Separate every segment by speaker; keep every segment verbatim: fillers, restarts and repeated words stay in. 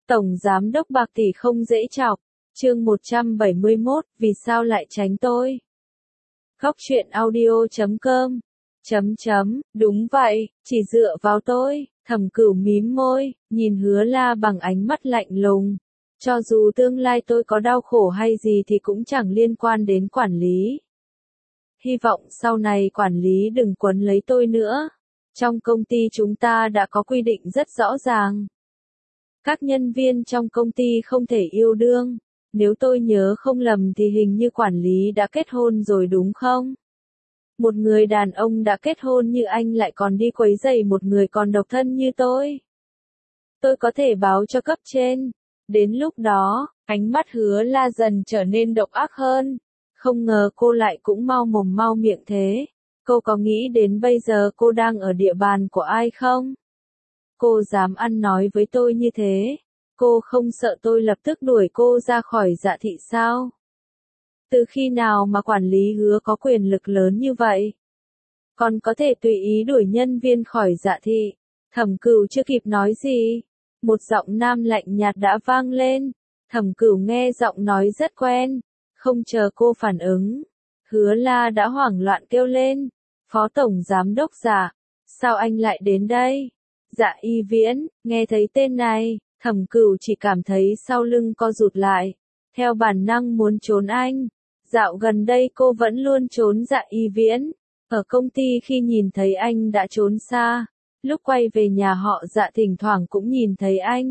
Speaker 1: Tổng Giám đốc Bạc Tỷ không dễ chọc. Chương một trăm bảy mươi mốt, vì sao lại tránh tôi? Góc truyện audio chấm com. Chấm chấm, đúng vậy, chỉ dựa vào tôi. Thẩm Cửu mím môi, nhìn Hứa La bằng ánh mắt lạnh lùng. Cho dù tương lai tôi có đau khổ hay gì thì cũng chẳng liên quan đến quản lý. Hy vọng sau này quản lý đừng quấn lấy tôi nữa. Trong công ty chúng ta đã có quy định rất rõ ràng. Các nhân viên trong công ty không thể yêu đương. Nếu tôi nhớ không lầm thì hình như quản lý đã kết hôn rồi đúng không? Một người đàn ông đã kết hôn như anh lại còn đi quấy rầy một người còn độc thân như tôi. Tôi có thể báo cho cấp trên. Đến lúc đó, ánh mắt Hứa La dần trở nên độc ác hơn. Không ngờ cô lại cũng mau mồm mau miệng thế. Cô có nghĩ đến bây giờ cô đang ở địa bàn của ai không? Cô dám ăn nói với tôi như thế. Cô không sợ tôi lập tức đuổi cô ra khỏi Dạ Thị sao? Từ khi nào mà quản lý Hứa có quyền lực lớn như vậy? Còn có thể tùy ý đuổi nhân viên khỏi Dạ Thị. Thẩm Cửu chưa kịp nói gì. Một giọng nam lạnh nhạt đã vang lên. Thẩm Cửu nghe giọng nói rất quen. Không chờ cô phản ứng. Hứa La đã hoảng loạn kêu lên. Phó Tổng Giám đốc Dạ. Sao anh lại đến đây? Dạ Y Viễn, nghe thấy tên này. Thẩm Cửu chỉ cảm thấy sau lưng co rụt lại. Theo bản năng muốn trốn anh. Dạo gần đây cô vẫn luôn trốn Dạ Y Viễn. Ở công ty khi nhìn thấy anh đã trốn xa. Lúc quay về nhà họ Dạ thỉnh thoảng cũng nhìn thấy anh.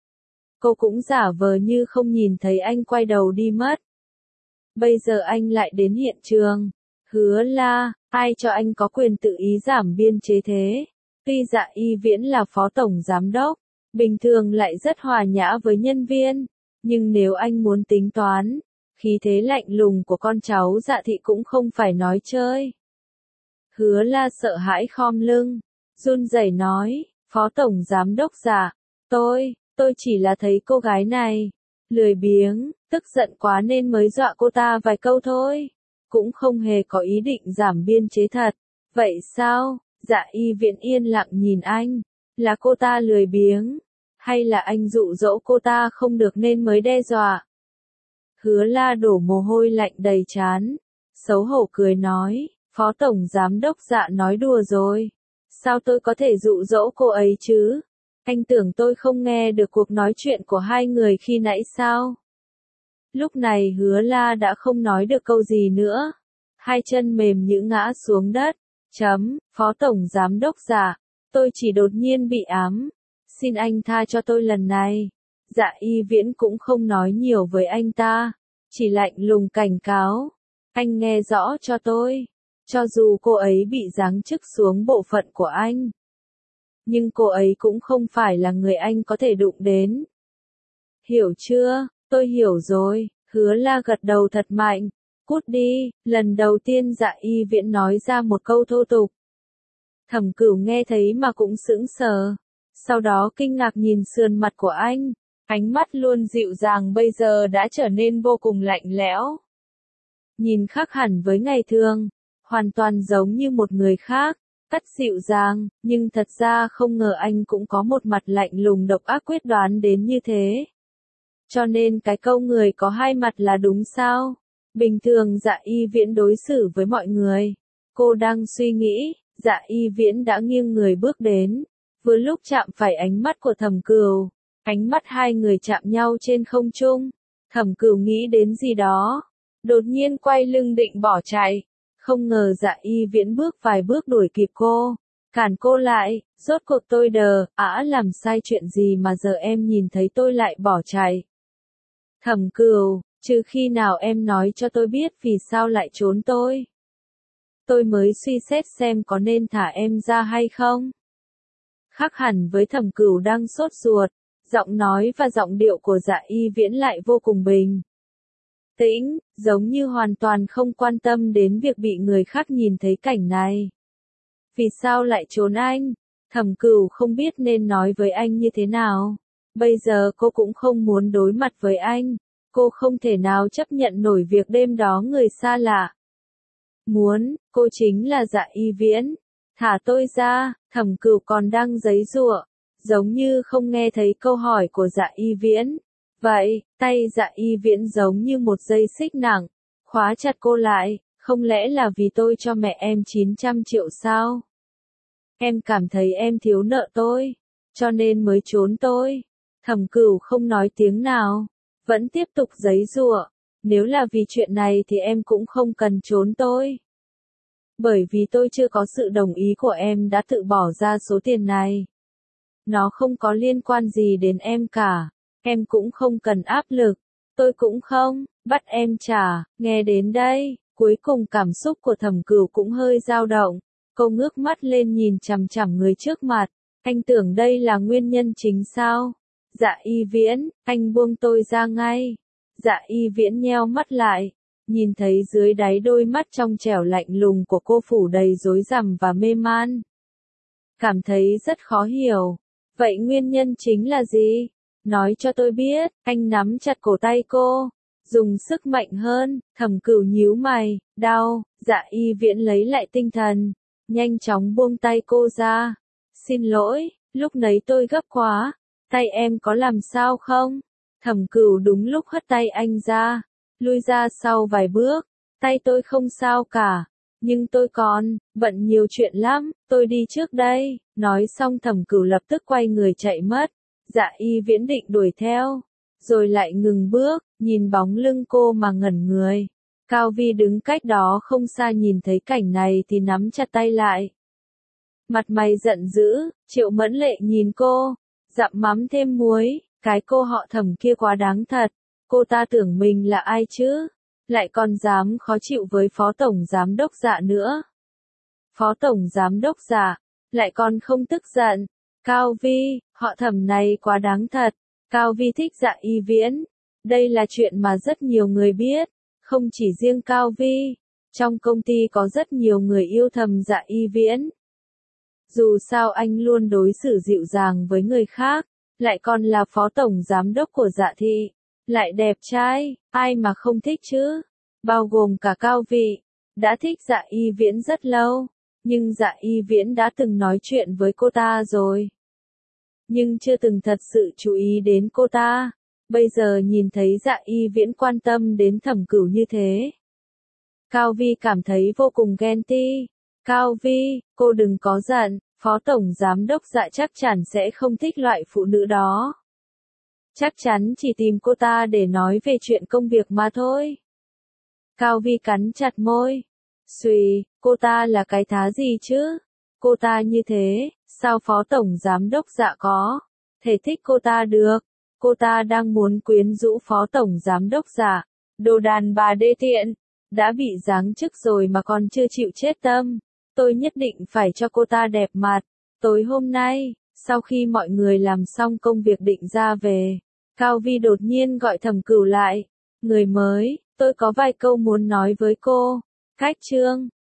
Speaker 1: Cô cũng giả vờ như không nhìn thấy anh quay đầu đi mất. Bây giờ anh lại đến hiện trường. Hứa La, ai cho anh có quyền tự ý giảm biên chế thế? Tuy Dạ Y Viễn là phó tổng giám đốc, bình thường lại rất hòa nhã với nhân viên. Nhưng nếu anh muốn tính toán, khí thế lạnh lùng của con cháu Dạ Thị cũng không phải nói chơi. Hứa La sợ hãi khom lưng, run rẩy nói, phó tổng giám đốc Dạ, tôi, tôi chỉ là thấy cô gái này, lười biếng, tức giận quá nên mới dọa cô ta vài câu thôi. Cũng không hề có ý định giảm biên chế thật. Vậy sao? Dạ Y Viễn yên lặng nhìn anh. Là cô ta lười biếng? Hay là anh dụ dỗ cô ta không được nên mới đe dọa? Hứa La đổ mồ hôi lạnh đầy trán. Xấu hổ cười nói, phó tổng giám đốc Dạ nói đùa rồi. Sao tôi có thể dụ dỗ cô ấy chứ? Anh tưởng tôi không nghe được cuộc nói chuyện của hai người khi nãy sao? Lúc này Hứa La đã không nói được câu gì nữa. Hai chân mềm nhũn ngã xuống đất. Chấm, phó tổng giám đốc Dạ, tôi chỉ đột nhiên bị ám. Xin anh tha cho tôi lần này. Dạ Y Viễn cũng không nói nhiều với anh ta. Chỉ lạnh lùng cảnh cáo. Anh nghe rõ cho tôi. Cho dù cô ấy bị giáng chức xuống bộ phận của anh. Nhưng cô ấy cũng không phải là người anh có thể đụng đến. Hiểu chưa? Tôi hiểu rồi. Hứa La gật đầu thật mạnh. Cút đi. Lần đầu tiên Dạ Y Viễn nói ra một câu thô tục. Thẩm Cửu nghe thấy mà cũng sững sờ. Sau đó kinh ngạc nhìn sườn mặt của anh. Ánh mắt luôn dịu dàng bây giờ đã trở nên vô cùng lạnh lẽo. Nhìn khác hẳn với ngày thường. Hoàn toàn giống như một người khác. Cắt dịu dàng, nhưng thật ra không ngờ anh cũng có một mặt lạnh lùng độc ác quyết đoán đến như thế. Cho nên cái câu người có hai mặt là đúng sao? Bình thường Dạ Y Viễn đối xử với mọi người. Cô đang suy nghĩ, Dạ Y Viễn đã nghiêng người bước đến. Vừa lúc chạm phải ánh mắt của Thẩm Cửu. Ánh mắt hai người chạm nhau trên không trung. Thẩm Cửu nghĩ đến gì đó. Đột nhiên quay lưng định bỏ chạy. Không ngờ Dạ Y Viễn bước vài bước đuổi kịp cô. Cản cô lại, rốt cuộc tôi đờ, ả làm sai chuyện gì mà giờ em nhìn thấy tôi lại bỏ chạy. Thẩm Cửu, trừ khi nào em nói cho tôi biết vì sao lại trốn tôi. Tôi mới suy xét xem có nên thả em ra hay không. Khác hẳn với Thẩm Cửu đang sốt ruột, giọng nói và giọng điệu của Dạ Y Viễn lại vô cùng bình tĩnh, giống như hoàn toàn không quan tâm đến việc bị người khác nhìn thấy cảnh này. Vì sao lại trốn anh? Thẩm Cửu không biết nên nói với anh như thế nào. Bây giờ cô cũng không muốn đối mặt với anh. Cô không thể nào chấp nhận nổi việc đêm đó người xa lạ. Muốn, cô chính là Dạ Y Viễn. Thả tôi ra, Thẩm Cửu còn đang giãy giụa. giống như không nghe thấy câu hỏi của Dạ Y Viễn. Vậy, tay Dạ Y Viễn giống như một dây xích nặng, khóa chặt cô lại, không lẽ là vì tôi cho mẹ em chín trăm triệu sao? Em cảm thấy em thiếu nợ tôi, cho nên mới trốn tôi. Thẩm Cửu không nói tiếng nào, vẫn tiếp tục giấy giụa. Nếu là vì chuyện này thì em cũng không cần trốn tôi. Bởi vì tôi chưa có sự đồng ý của em đã tự bỏ ra số tiền này. Nó không có liên quan gì đến em cả. Em cũng không cần áp lực. Tôi cũng không, bắt em trả. Nghe đến đây, cuối cùng cảm xúc của Thẩm Cửu cũng hơi dao động. Cô ngước mắt lên nhìn chằm chằm người trước mặt. Anh tưởng đây là nguyên nhân chính sao? Dạ Y Viễn, anh buông tôi ra ngay. Dạ Y Viễn nheo mắt lại, nhìn thấy dưới đáy đôi mắt trong trẻo lạnh lùng của cô phủ đầy rối rắm và mê man. Cảm thấy rất khó hiểu. Vậy nguyên nhân chính là gì? Nói cho tôi biết. Anh nắm chặt cổ tay cô, dùng sức mạnh hơn. Thẩm Cửu nhíu mày, đau. Dạ Y Viễn lấy lại tinh thần, nhanh chóng buông tay cô ra. Xin lỗi, lúc nấy tôi gấp quá. Tay em có làm sao không? Thẩm Cửu đúng lúc hất tay anh ra, lui ra sau vài bước. Tay tôi không sao cả, nhưng tôi còn bận nhiều chuyện lắm, tôi đi trước đây. Nói xong Thẩm Cửu lập tức quay người chạy mất. Dạ Y Viễn định đuổi theo, rồi lại ngừng bước, nhìn bóng lưng cô mà ngẩn người. Cao Vi đứng cách đó không xa nhìn thấy cảnh này thì nắm chặt tay lại. Mặt mày giận dữ. Triệu Mẫn Lệ nhìn cô, dặm mắm thêm muối. Cái cô họ Thẩm kia quá đáng thật. Cô ta tưởng mình là ai chứ? Lại còn dám khó chịu với Phó Tổng Giám Đốc Dạ nữa. Phó Tổng Giám Đốc Dạ, lại còn không tức giận. Cao Vi, họ Thẩm này quá đáng thật. Cao Vi thích Dạ Y Viễn. Đây là chuyện mà rất nhiều người biết. Không chỉ riêng Cao Vi. Trong công ty có rất nhiều người yêu thầm Dạ Y Viễn. Dù sao anh luôn đối xử dịu dàng với người khác. Lại còn là phó tổng giám đốc của Dạ thị. Lại đẹp trai, ai mà không thích chứ? Bao gồm cả Cao Vi. Đã thích Dạ Y Viễn rất lâu. Nhưng Dạ Y Viễn đã từng nói chuyện với cô ta rồi. Nhưng chưa từng thật sự chú ý đến cô ta. Bây giờ nhìn thấy Dạ Y Viễn quan tâm đến Thẩm Cửu như thế. Cao Vi cảm thấy vô cùng ghen tị. Cao Vi, cô đừng có giận. Phó Tổng Giám Đốc Dạ chắc chắn sẽ không thích loại phụ nữ đó. Chắc chắn chỉ tìm cô ta để nói về chuyện công việc mà thôi. Cao Vi cắn chặt môi. Xùi, cô ta là cái thá gì chứ? Cô ta như thế, sao Phó Tổng Giám Đốc Dạ có thể thích cô ta được? Cô ta đang muốn quyến rũ Phó Tổng Giám Đốc Dạ. Đồ đàn bà đê tiện. Đã bị giáng chức rồi mà còn chưa chịu chết tâm. Tôi nhất định phải cho cô ta đẹp mặt. Tối hôm nay, sau khi mọi người làm xong công việc định ra về, Cao Vi đột nhiên gọi Thẩm Cửu lại. Người mới, tôi có vài câu muốn nói với cô. Cách chương